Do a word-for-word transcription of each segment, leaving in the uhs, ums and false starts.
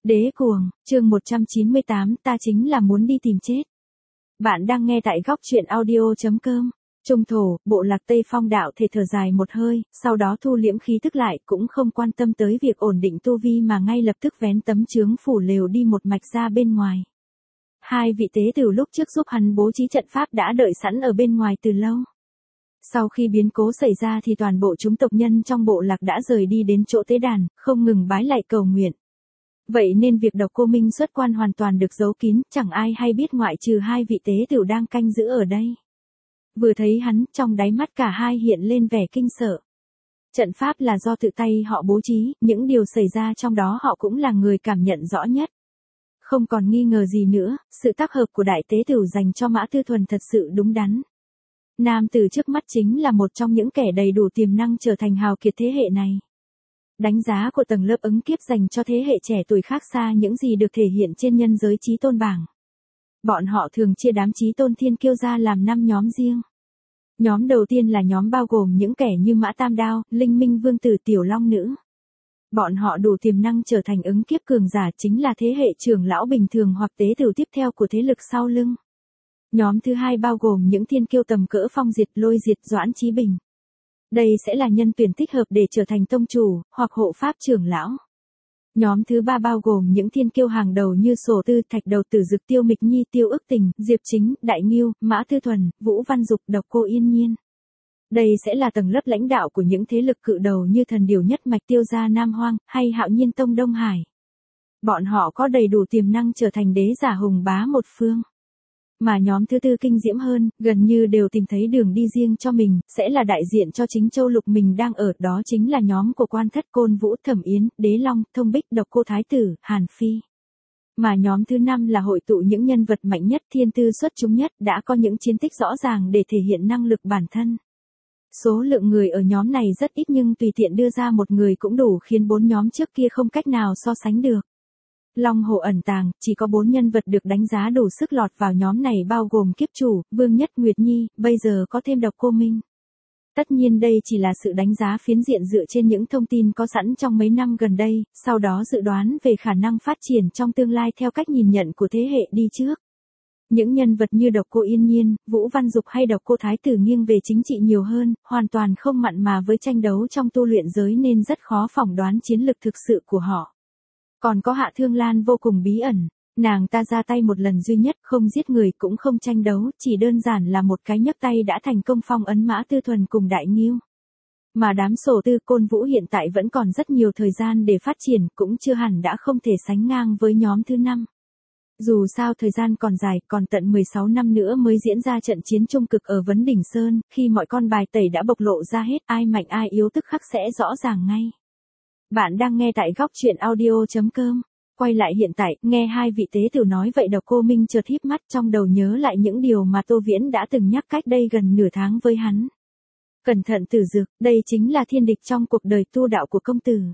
Đế cuồng, chương một trăm chín mươi tám, ta chính là muốn đi tìm chết. Bạn đang nghe tại góc truyện audio.com. Trung thổ, bộ lạc Tây Phong đạo thể thở dài một hơi, sau đó thu liễm khí tức lại, cũng không quan tâm tới việc ổn định tu vi mà ngay lập tức vén tấm chướng phủ lều đi một mạch ra bên ngoài. Hai vị tế tử lúc trước giúp hắn bố trí trận pháp đã đợi sẵn ở bên ngoài từ lâu. Sau khi biến cố xảy ra thì toàn bộ chúng tộc nhân trong bộ lạc đã rời đi đến chỗ tế đàn, không ngừng bái lạy cầu nguyện. Vậy nên việc Độc Cô Minh xuất quan hoàn toàn được giấu kín, chẳng ai hay biết ngoại trừ hai vị tế tử đang canh giữ ở đây. Vừa thấy hắn, trong đáy mắt cả hai hiện lên vẻ kinh sợ. Trận pháp là do tự tay họ bố trí, những điều xảy ra trong đó họ cũng là người cảm nhận rõ nhất. Không còn nghi ngờ gì nữa, sự tác hợp của đại tế tử dành cho Mã Tư Thuần thật sự đúng đắn. Nam tử trước mắt chính là một trong những kẻ đầy đủ tiềm năng trở thành hào kiệt thế hệ này. Đánh giá của tầng lớp ứng kiếp dành cho thế hệ trẻ tuổi khác xa những gì được thể hiện trên nhân giới chí tôn bảng. Bọn họ thường chia đám chí tôn thiên kiêu ra làm năm nhóm riêng. Nhóm đầu tiên là nhóm bao gồm những kẻ như Mã Tam Đao, Linh Minh Vương Tử, Tiểu Long Nữ. Bọn họ đủ tiềm năng trở thành ứng kiếp cường giả, chính là thế hệ trưởng lão bình thường hoặc tế tử tiếp theo của thế lực sau lưng. Nhóm thứ hai bao gồm những thiên kiêu tầm cỡ Phong Diệt, Lôi Diệt, Doãn Chí Bình. Đây sẽ là nhân tuyển thích hợp để trở thành tông chủ, hoặc hộ pháp trưởng lão. Nhóm thứ ba bao gồm những thiên kiêu hàng đầu như Sổ Tư, Thạch Đầu Tử, Dực Tiêu Mịch Nhi, Tiêu Ức Tình, Diệp Chính, Đại Nghiêu, Mã Tư Thuần, Vũ Văn Dục, Độc Cô Yên Nhiên. Đây sẽ là tầng lớp lãnh đạo của những thế lực cự đầu như Thần Điểu Nhất Mạch, Tiêu Gia Nam Hoang, hay Hạo Nhiên Tông Đông Hải. Bọn họ có đầy đủ tiềm năng trở thành đế giả hùng bá một phương. Mà nhóm thứ tư kinh diễm hơn, gần như đều tìm thấy đường đi riêng cho mình, sẽ là đại diện cho chính châu lục mình đang ở, đó chính là nhóm của Quan Thất, Côn Vũ, Thẩm Yến, Đế Long, Thông Bích, Độc Cô Thái Tử, Hàn Phi. Mà nhóm thứ năm là hội tụ những nhân vật mạnh nhất, thiên tư xuất chúng nhất, đã có những chiến tích rõ ràng để thể hiện năng lực bản thân. Số lượng người ở nhóm này rất ít nhưng tùy tiện đưa ra một người cũng đủ khiến bốn nhóm trước kia không cách nào so sánh được. Long Hổ ẩn tàng, chỉ có bốn nhân vật được đánh giá đủ sức lọt vào nhóm này bao gồm Kiếp Chủ, Vương Nhất, Nguyệt Nhi, bây giờ có thêm Độc Cô Minh. Tất nhiên đây chỉ là sự đánh giá phiến diện dựa trên những thông tin có sẵn trong mấy năm gần đây, sau đó dự đoán về khả năng phát triển trong tương lai theo cách nhìn nhận của thế hệ đi trước. Những nhân vật như Độc Cô Yên Nhiên, Vũ Văn Dục hay Độc Cô Thái Tử nghiêng về chính trị nhiều hơn, hoàn toàn không mặn mà với tranh đấu trong tu luyện giới nên rất khó phỏng đoán chiến lực thực sự của họ. Còn có Hạ Thương Lan vô cùng bí ẩn, nàng ta ra tay một lần duy nhất, không giết người cũng không tranh đấu, chỉ đơn giản là một cái nhấc tay đã thành công phong ấn Mã Tư Thuần cùng Đại Nghiêu. Mà đám Sổ Tư, Côn Vũ hiện tại vẫn còn rất nhiều thời gian để phát triển, cũng chưa hẳn đã không thể sánh ngang với nhóm thứ năm. Dù sao thời gian còn dài, còn tận mười sáu năm nữa mới diễn ra trận chiến trung cực ở Vấn Đỉnh Sơn, khi mọi con bài tẩy đã bộc lộ ra hết, ai mạnh ai yếu tức khắc sẽ rõ ràng ngay. Bạn đang nghe tại góc truyện audio.com. Quay lại hiện tại, nghe hai vị tế tử nói vậy Độc Cô Minh chợt híp mắt, trong đầu nhớ lại những điều mà Tô Viễn đã từng nhắc cách đây gần nửa tháng với hắn. Cẩn thận tử dược, đây chính là thiên địch trong cuộc đời tu đạo của công tử.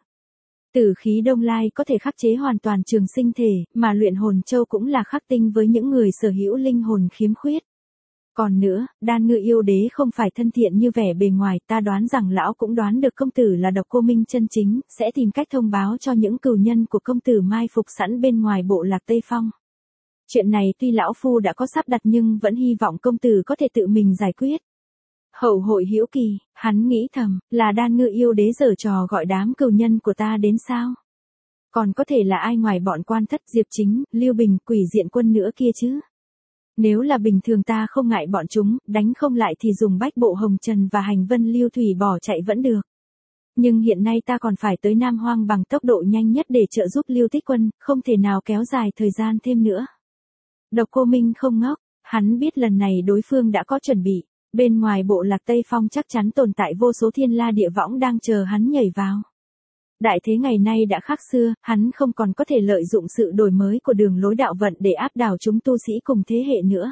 Tử khí Đông Lai có thể khắc chế hoàn toàn trường sinh thể, mà luyện hồn châu cũng là khắc tinh với những người sở hữu linh hồn khiếm khuyết. Còn nữa, Đan Ngư Yêu Đế không phải thân thiện như vẻ bề ngoài, ta đoán rằng lão cũng đoán được công tử là Độc Cô Minh chân chính, sẽ tìm cách thông báo cho những cừu nhân của công tử mai phục sẵn bên ngoài bộ lạc Tây Phong. Chuyện này tuy lão phu đã có sắp đặt nhưng vẫn hy vọng công tử có thể tự mình giải quyết. Hậu hội hiếu kỳ, hắn nghĩ thầm, là Đan Ngư Yêu Đế giở trò gọi đám cừu nhân của ta đến sao? Còn có thể là ai ngoài bọn Quan Thất, Diệp Chính, Lưu Bình, Quỷ Diện Quân nữa kia chứ? Nếu là bình thường ta không ngại bọn chúng, đánh không lại thì dùng bách bộ hồng trần và hành vân lưu thủy bỏ chạy vẫn được. Nhưng hiện nay ta còn phải tới Nam Hoang bằng tốc độ nhanh nhất để trợ giúp Lưu Tích Quân, không thể nào kéo dài thời gian thêm nữa. Độc Cô Minh không ngốc, hắn biết lần này đối phương đã có chuẩn bị, bên ngoài bộ lạc Tây Phong chắc chắn tồn tại vô số thiên la địa võng đang chờ hắn nhảy vào. Đại thế ngày nay đã khác xưa, hắn không còn có thể lợi dụng sự đổi mới của đường lối đạo vận để áp đảo chúng tu sĩ cùng thế hệ nữa.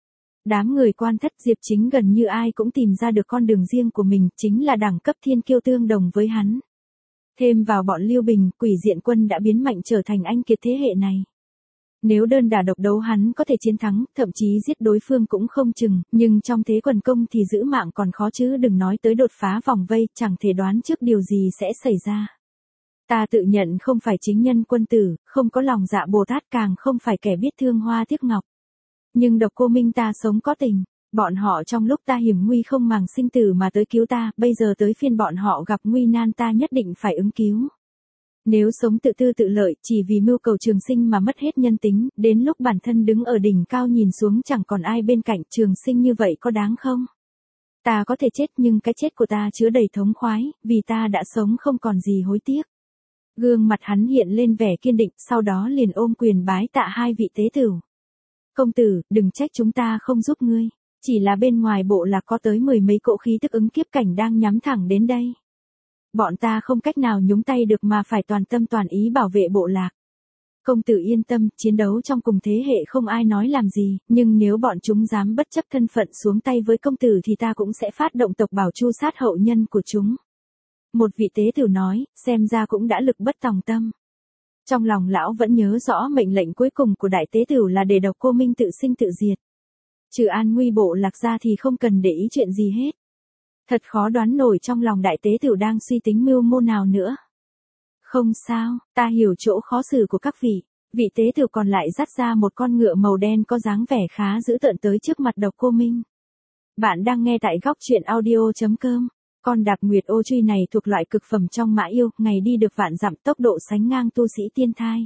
Đám người Quan Thất, Diệp Chính gần như ai cũng tìm ra được con đường riêng của mình, chính là đẳng cấp thiên kiêu tương đồng với hắn. Thêm vào bọn Lưu Bình, Quỷ Diện Quân đã biến mạnh trở thành anh kiệt thế hệ này. Nếu đơn đả độc đấu hắn có thể chiến thắng, thậm chí giết đối phương cũng không chừng, nhưng trong thế quần công thì giữ mạng còn khó chứ đừng nói tới đột phá vòng vây, chẳng thể đoán trước điều gì sẽ xảy ra. Ta tự nhận không phải chính nhân quân tử, không có lòng dạ Bồ Tát, càng không phải kẻ biết thương hoa tiếc ngọc. Nhưng Độc Cô Minh ta sống có tình, bọn họ trong lúc ta hiểm nguy không màng sinh tử mà tới cứu ta, bây giờ tới phiên bọn họ gặp nguy nan ta nhất định phải ứng cứu. Nếu sống tự tư tự lợi, chỉ vì mưu cầu trường sinh mà mất hết nhân tính, đến lúc bản thân đứng ở đỉnh cao nhìn xuống chẳng còn ai bên cạnh, trường sinh như vậy có đáng không? Ta có thể chết nhưng cái chết của ta chứa đầy thống khoái, vì ta đã sống không còn gì hối tiếc. Gương mặt hắn hiện lên vẻ kiên định, sau đó liền ôm quyền bái tạ hai vị tế tửu. Công tử, đừng trách chúng ta không giúp ngươi, chỉ là bên ngoài bộ lạc có tới mười mấy cỗ khí tức ứng kiếp cảnh đang nhắm thẳng đến đây. Bọn ta không cách nào nhúng tay được mà phải toàn tâm toàn ý bảo vệ bộ lạc. Công tử yên tâm, chiến đấu trong cùng thế hệ không ai nói làm gì, nhưng nếu bọn chúng dám bất chấp thân phận xuống tay với công tử thì ta cũng sẽ phát động tộc bảo chu sát hậu nhân của chúng. Một vị tế tử nói, xem ra cũng đã lực bất tòng tâm. Trong lòng lão vẫn nhớ rõ mệnh lệnh cuối cùng của đại tế tử là để Độc Cô Minh tự sinh tự diệt. Trừ an nguy bộ lạc ra thì không cần để ý chuyện gì hết. Thật khó đoán nổi trong lòng đại tế tử đang suy tính mưu mô nào nữa. Không sao, ta hiểu chỗ khó xử của các vị. Vị tế tử còn lại dắt ra một con ngựa màu đen có dáng vẻ khá dữ tợn tới trước mặt Độc Cô Minh. Bạn đang nghe tại góc truyện audio chấm com. Con đạp nguyệt ô truy này thuộc loại cực phẩm trong mã yêu, ngày đi được vạn dặm, tốc độ sánh ngang tu sĩ tiên thai.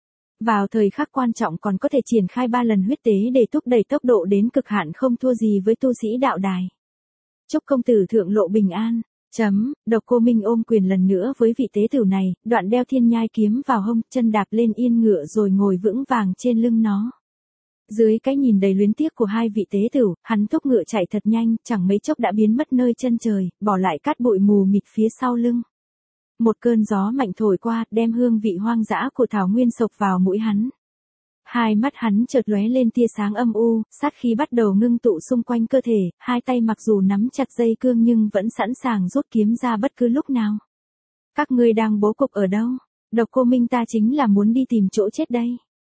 Vào thời khắc quan trọng còn có thể triển khai ba lần huyết tế để thúc đẩy tốc độ đến cực hạn, không thua gì với tu sĩ đạo đài. Chúc công tử thượng lộ bình an. Chấm, Độc Cô Minh ôm quyền lần nữa với vị tế tử này, đoạn đeo thiên nhai kiếm vào hông, chân đạp lên yên ngựa rồi ngồi vững vàng trên lưng nó. Dưới cái nhìn đầy luyến tiếc của hai vị tế tử, hắn thúc ngựa chạy thật nhanh, chẳng mấy chốc đã biến mất nơi chân trời, bỏ lại cát bụi mù mịt phía sau lưng. Một cơn gió mạnh thổi qua, đem hương vị hoang dã của thảo nguyên sộc vào mũi hắn. Hai mắt hắn chợt lóe lên tia sáng âm u, sát khí bắt đầu ngưng tụ xung quanh cơ thể, hai tay mặc dù nắm chặt dây cương nhưng vẫn sẵn sàng rút kiếm ra bất cứ lúc nào. Các ngươi đang bố cục ở đâu? Độc Cô Minh ta chính là muốn đi tìm chỗ chết đây.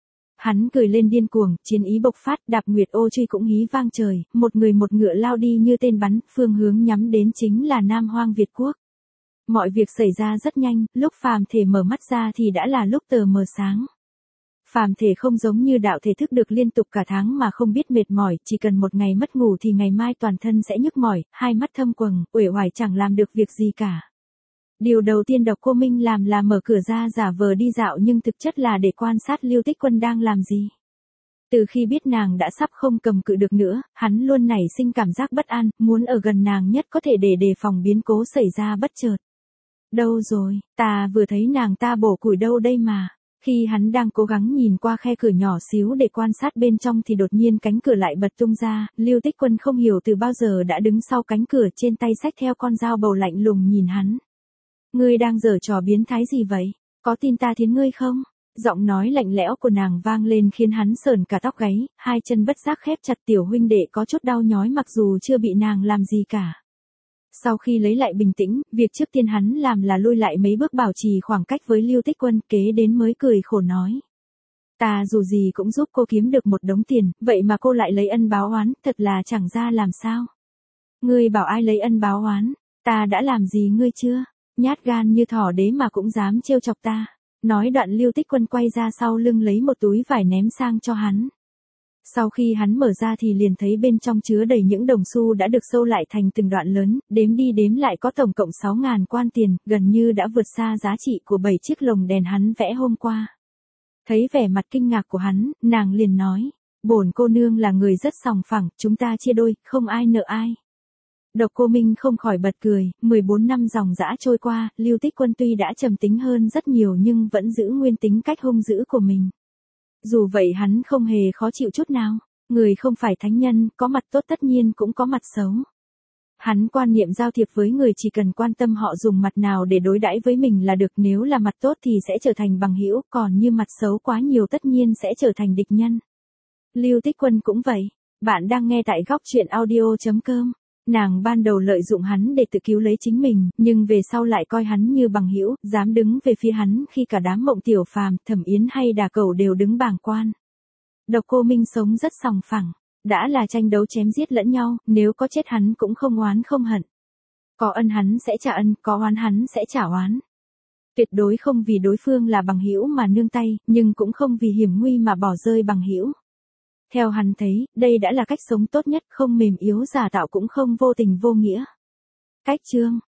Hắn cười lên điên cuồng, chiến ý bộc phát, đạp nguyệt ô truy cũng hí vang trời, một người một ngựa lao đi như tên bắn, phương hướng nhắm đến chính là Nam Hoang Việt Quốc. Mọi việc xảy ra rất nhanh, lúc phàm thể mở mắt ra thì đã là lúc tờ mờ sáng. Phàm thể không giống như đạo thể thức được liên tục cả tháng mà không biết mệt mỏi, chỉ cần một ngày mất ngủ thì ngày mai toàn thân sẽ nhức mỏi, hai mắt thâm quầng, uể oải chẳng làm được việc gì cả. Điều đầu tiên Độc Cô Minh làm là mở cửa ra giả vờ đi dạo nhưng thực chất là để quan sát Lưu Tích Quân đang làm gì. Từ khi biết nàng đã sắp không cầm cự được nữa, hắn luôn nảy sinh cảm giác bất an, muốn ở gần nàng nhất có thể để đề phòng biến cố xảy ra bất chợt. Đâu rồi, ta vừa thấy nàng ta bổ củi đâu đây mà. Khi hắn đang cố gắng nhìn qua khe cửa nhỏ xíu để quan sát bên trong thì đột nhiên cánh cửa lại bật tung ra, Lưu Tích Quân không hiểu từ bao giờ đã đứng sau cánh cửa, trên tay xách theo con dao bầu lạnh lùng nhìn hắn. Ngươi đang giở trò biến thái gì vậy? Có tin ta thiến ngươi không? Giọng nói lạnh lẽo của nàng vang lên khiến hắn sởn cả tóc gáy, hai chân bất giác khép chặt, tiểu huynh đệ có chút đau nhói mặc dù chưa bị nàng làm gì cả. Sau khi lấy lại bình tĩnh, việc trước tiên hắn làm là lui lại mấy bước bảo trì khoảng cách với Lưu Tích Quân, kế đến mới cười khổ nói. Ta dù gì cũng giúp cô kiếm được một đống tiền, vậy mà cô lại lấy ân báo oán, thật là chẳng ra làm sao. Ngươi bảo ai lấy ân báo oán, ta đã làm gì ngươi chưa? Nhát gan như thỏ đế mà cũng dám trêu chọc ta. Nói đoạn Lưu Tích Quân quay ra sau lưng lấy một túi vải ném sang cho hắn. Sau khi hắn mở ra thì liền thấy bên trong chứa đầy những đồng xu đã được sâu lại thành từng đoạn lớn, đếm đi đếm lại có tổng cộng sáu ngàn quan tiền, gần như đã vượt xa giá trị của bảy chiếc lồng đèn hắn vẽ hôm qua. Thấy vẻ mặt kinh ngạc của hắn, nàng liền nói, bổn cô nương là người rất sòng phẳng, chúng ta chia đôi, không ai nợ ai. Độc Cô Minh không khỏi bật cười, mười bốn năm dòng dã trôi qua, Lưu Tích Quân tuy đã trầm tính hơn rất nhiều nhưng vẫn giữ nguyên tính cách hung dữ của mình. Dù vậy hắn không hề khó chịu chút nào, người không phải thánh nhân, có mặt tốt tất nhiên cũng có mặt xấu. Hắn quan niệm giao thiệp với người chỉ cần quan tâm họ dùng mặt nào để đối đãi với mình là được, nếu là mặt tốt thì sẽ trở thành bằng hữu, còn như mặt xấu quá nhiều tất nhiên sẽ trở thành địch nhân. Lưu Tích Quân cũng vậy, bạn đang nghe tại góc truyện audio chấm com. Nàng ban đầu lợi dụng hắn để tự cứu lấy chính mình, nhưng về sau lại coi hắn như bằng hữu, dám đứng về phía hắn khi cả đám Mộng Tiểu Phàm, Thẩm Yến hay Đà Cẩu đều đứng bàng quan. Độc Cô Minh sống rất sòng phẳng, đã là tranh đấu chém giết lẫn nhau, nếu có chết hắn cũng không oán không hận. Có ân hắn sẽ trả ân, có oán hắn sẽ trả oán. Tuyệt đối không vì đối phương là bằng hữu mà nương tay, nhưng cũng không vì hiểm nguy mà bỏ rơi bằng hữu. Theo hắn thấy, đây đã là cách sống tốt nhất, không mềm yếu giả tạo cũng không vô tình vô nghĩa. Cách chương